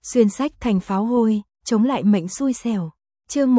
Xuyên sách thành pháo hôi, chống lại mệnh xui xẻo. Chương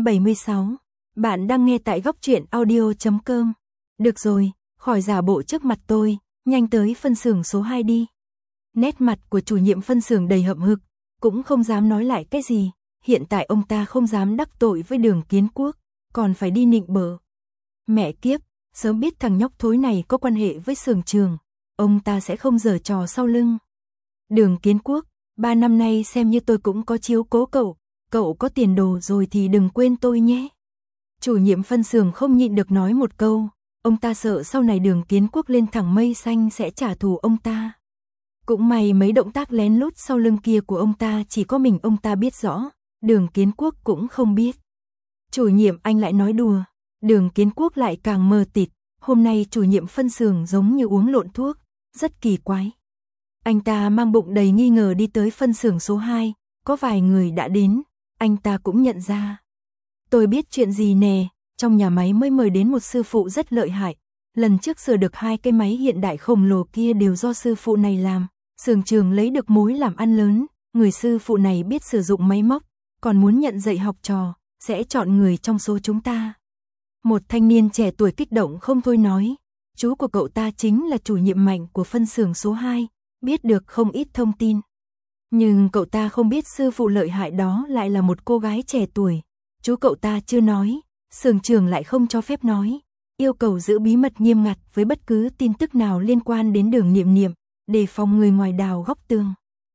176. Bạn đang nghe tại góc truyện audio.com. Được rồi, khỏi giả bộ trước mặt tôi, nhanh tới phân xưởng số 2 đi. Nét mặt của chủ nhiệm phân xưởng đầy hậm hực, cũng không dám nói lại cái gì. Hiện tại ông ta không dám đắc tội với Đường Kiến Quốc, còn phải đi nịnh bợ. Mẹ kiếp, sớm biết thằng nhóc thối này có quan hệ với xưởng trường, ông ta sẽ không giở trò sau lưng. Đường Kiến Quốc, 3 năm nay xem như tôi cũng có chiếu cố cậu có tiền đồ rồi thì đừng quên tôi nhé. Chủ nhiệm phân xưởng không nhịn được nói một câu, ông ta sợ sau này Đường Kiến Quốc lên thẳng mây xanh sẽ trả thù ông ta. Cũng may mấy động tác lén lút sau lưng kia của ông ta chỉ có mình ông ta biết rõ, Đường Kiến Quốc cũng không biết. Chủ nhiệm anh lại nói đùa, Đường Kiến Quốc lại càng mờ tịt, hôm nay chủ nhiệm phân xưởng giống như uống lộn thuốc, rất kỳ quái. Anh ta mang bụng đầy nghi ngờ đi tới phân xưởng số 2, có vài người đã đến, anh ta cũng nhận ra. Tôi biết chuyện gì nè, trong nhà máy mới mời đến một sư phụ rất lợi hại, lần trước sửa được 2 cái máy hiện đại khổng lồ kia đều do sư phụ này làm, xưởng trường lấy được mối làm ăn lớn, người sư phụ này biết sử dụng máy móc, còn muốn nhận dạy học trò, sẽ chọn người trong số chúng ta. Một thanh niên trẻ tuổi kích động không thôi nói, chú của cậu ta chính là chủ nhiệm Mạnh của phân xưởng số 2, biết được không ít thông tin. Nhưng cậu ta không biết sư phụ lợi hại đó lại là một cô gái trẻ tuổi. Chú cậu ta chưa nói, xưởng trường lại không cho phép nói, yêu cầu giữ bí mật nghiêm ngặt với bất cứ tin tức nào liên quan đến Đường Niệm Niệm, đề phòng người ngoài đào góc tường.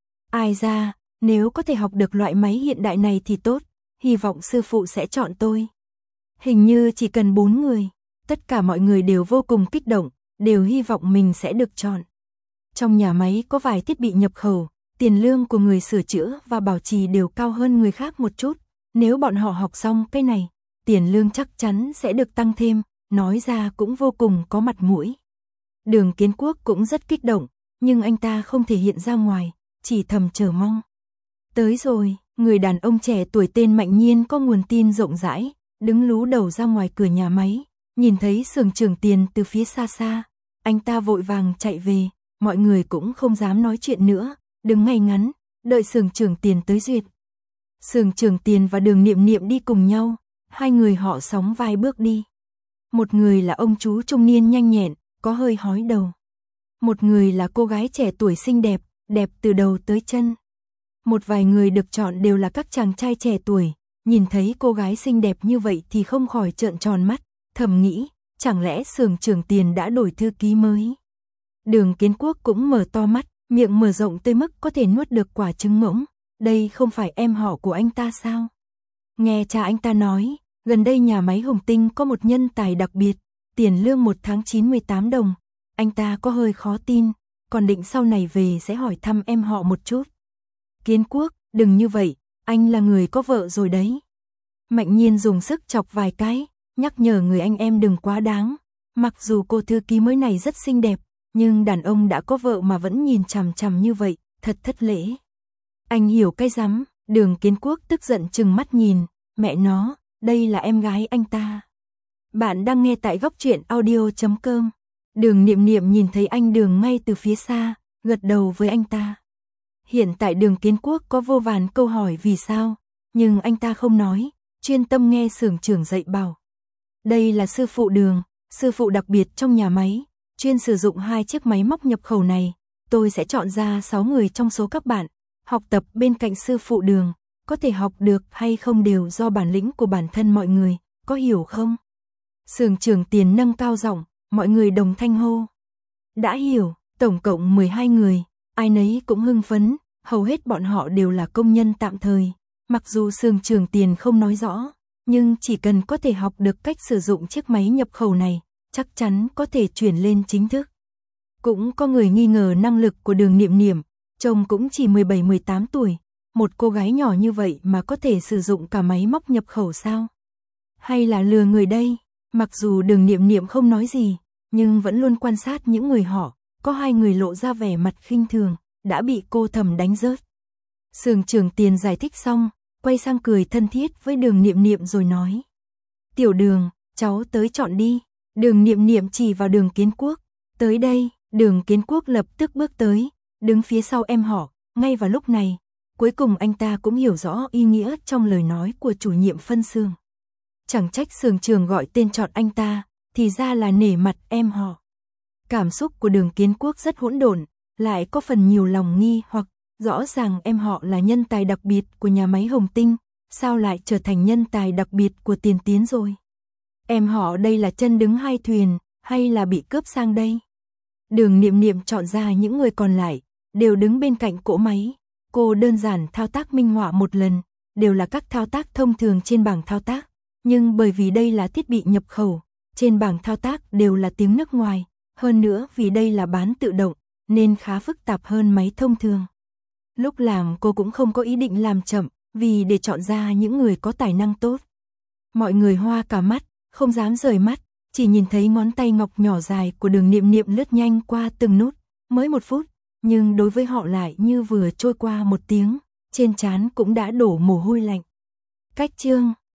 Ai ra, nếu có thể học được loại máy hiện đại này thì tốt, hy vọng sư phụ sẽ chọn tôi. Hình như chỉ cần 4 người, tất cả mọi người đều vô cùng kích động, đều hy vọng mình sẽ được chọn. Trong nhà máy có vài thiết bị nhập khẩu, tiền lương của người sửa chữa và bảo trì đều cao hơn người khác một chút. Nếu bọn họ học xong cái này, tiền lương chắc chắn sẽ được tăng thêm, nói ra cũng vô cùng có mặt mũi. Đường Kiến Quốc cũng rất kích động, nhưng anh ta không thể hiện ra ngoài, chỉ thầm chờ mong. Tới rồi, người đàn ông trẻ tuổi tên Mạnh Nhiên có nguồn tin rộng rãi, đứng lú đầu ra ngoài cửa nhà máy, nhìn thấy xưởng trưởng Tiền từ phía xa xa, anh ta vội vàng chạy về, mọi người cũng không dám nói chuyện nữa, đứng ngay ngắn, đợi xưởng trưởng Tiền tới duyệt. Xưởng trưởng Tiền và Đường Niệm Niệm đi cùng nhau, hai người họ sóng vai bước đi. Một người là ông chú trung niên nhanh nhẹn, có hơi hói đầu. Một người là cô gái trẻ tuổi xinh đẹp, đẹp từ đầu tới chân. Một vài người được chọn đều là các chàng trai trẻ tuổi, nhìn thấy cô gái xinh đẹp như vậy thì không khỏi trợn tròn mắt, thầm nghĩ, chẳng lẽ xưởng trưởng Tiền đã đổi thư ký mới. Đường Kiến Quốc cũng mở to mắt, miệng mở rộng tới mức có thể nuốt được quả trứng ngỗng. Đây không phải em họ của anh ta sao? Nghe cha anh ta nói, gần đây nhà máy Hồng Tinh có một nhân tài đặc biệt, tiền lương 1 tháng 98 đồng. Anh ta có hơi khó tin, còn định sau này về sẽ hỏi thăm em họ một chút. Kiến Quốc, đừng như vậy, anh là người có vợ rồi đấy. Mạnh Nhiên dùng sức chọc vài cái, nhắc nhở người anh em đừng quá đáng. Mặc dù cô thư ký mới này rất xinh đẹp, nhưng đàn ông đã có vợ mà vẫn nhìn chằm chằm như vậy, thật thất lễ. Anh hiểu cái rắm, Đường Kiến Quốc tức giận trừng mắt nhìn, mẹ nó, đây là em gái anh ta. Bạn đang nghe tại góc truyện audio.com. Đường Niệm Niệm nhìn thấy anh Đường ngay từ phía xa, gật đầu với anh ta. Hiện tại Đường Kiến Quốc có vô vàn câu hỏi vì sao, nhưng anh ta không nói, chuyên tâm nghe xưởng trưởng dạy bảo. Đây là sư phụ Đường, sư phụ đặc biệt trong nhà máy, chuyên sử dụng 2 chiếc máy móc nhập khẩu này, tôi sẽ chọn ra 6 người trong số các bạn. Học tập bên cạnh sư phụ Đường, có thể học được hay không đều do bản lĩnh của bản thân mọi người, có hiểu không? Xưởng trưởng Tiền nâng cao giọng, mọi người đồng thanh hô. Đã hiểu, tổng cộng 12 người, ai nấy cũng hưng phấn, hầu hết bọn họ đều là công nhân tạm thời. Mặc dù xưởng trưởng Tiền không nói rõ, nhưng chỉ cần có thể học được cách sử dụng chiếc máy nhập khẩu này, chắc chắn có thể chuyển lên chính thức. Cũng có người nghi ngờ năng lực của Đường Niệm Niệm. Chồng cũng chỉ 17-18 tuổi, một cô gái nhỏ như vậy mà có thể sử dụng cả máy móc nhập khẩu sao? Hay là lừa người đây? Mặc dù Đường Niệm Niệm không nói gì, nhưng vẫn luôn quan sát những người họ, có 2 người lộ ra vẻ mặt khinh thường, đã bị cô thầm đánh rớt. Xưởng trưởng Tiền giải thích xong, quay sang cười thân thiết với Đường Niệm Niệm rồi nói. Tiểu Đường, cháu tới chọn đi. Đường Niệm Niệm chỉ vào Đường Kiến Quốc. Tới đây, Đường Kiến Quốc lập tức bước tới, đứng phía sau em họ. Ngay vào lúc này, Cuối cùng anh ta cũng hiểu rõ ý nghĩa trong lời nói của chủ nhiệm phân xưởng. Chẳng trách xưởng trường gọi tên chọn anh ta, thì ra là nể mặt em họ. Cảm xúc của Đường Kiến Quốc rất hỗn độn, lại có phần nhiều lòng nghi hoặc, rõ ràng em họ là nhân tài đặc biệt của nhà máy Hồng Tinh, sao lại trở thành nhân tài đặc biệt của Tiền Tiến rồi? Em họ đây là chân đứng hai thuyền, hay là bị cướp sang đây? Đường Niệm Niệm chọn ra những người còn lại, đều đứng bên cạnh cỗ máy. Cô đơn giản thao tác minh họa một lần, đều là các thao tác thông thường trên bảng thao tác. Nhưng bởi vì đây là thiết bị nhập khẩu, trên bảng thao tác đều là tiếng nước ngoài. Hơn nữa vì đây là bán tự động, nên khá phức tạp hơn máy thông thường. Lúc làm cô cũng không có ý định làm chậm, vì để chọn ra những người có tài năng tốt. Mọi người hoa cả mắt, không dám rời mắt, chỉ nhìn thấy ngón tay ngọc nhỏ dài của Đường Niệm Niệm lướt nhanh qua từng nút, mới 1 phút, nhưng đối với họ lại như vừa trôi qua 1 tiếng, trên trán cũng đã đổ mồ hôi lạnh. Cách chương